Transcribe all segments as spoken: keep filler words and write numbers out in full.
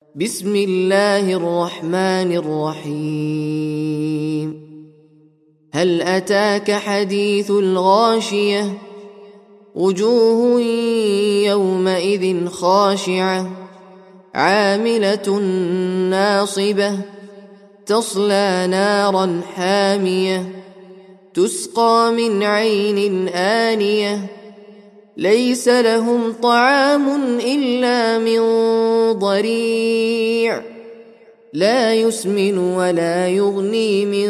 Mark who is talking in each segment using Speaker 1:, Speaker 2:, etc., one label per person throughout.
Speaker 1: بسم الله الرحمن الرحيم هل أتاك حديث الغاشية وجوه يومئذ خاشعة عاملة ناصبة تصلى نارا حامية تسقى من عين آنية ليس لهم طعام إلا من ضريع لا يسمن ولا يغني من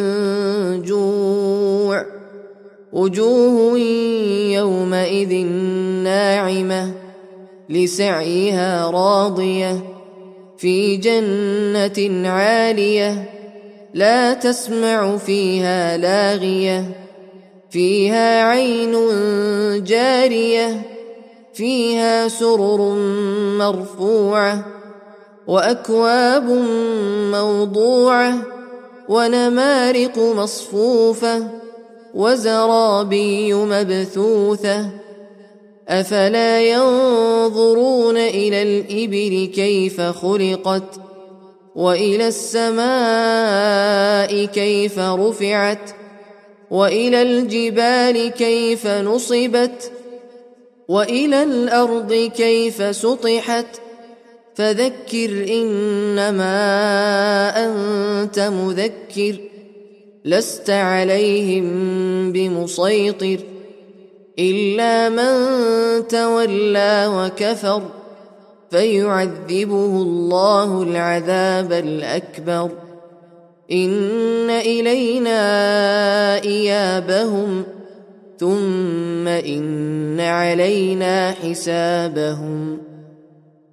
Speaker 1: جوع وجوه يومئذ ناعمة لسعيها راضية في جنة عالية لا تسمع فيها لاغية فيها عين جارية فيها سرر مرفوعة وأكواب موضوعة ونمارق مصفوفة وزرابي مبثوثة أفلا ينظرون إلى الإبل كيف خلقت وإلى السماء كيف رفعت وإلى الجبال كيف نصبت وإلى الأرض كيف سطحت فذكر إنما أنت مذكر لست عليهم بمسيطر إلا من تولى وكفر فيعذبه الله العذاب الأكبر إن إلينا إيابهم ثم إن علينا حسابهم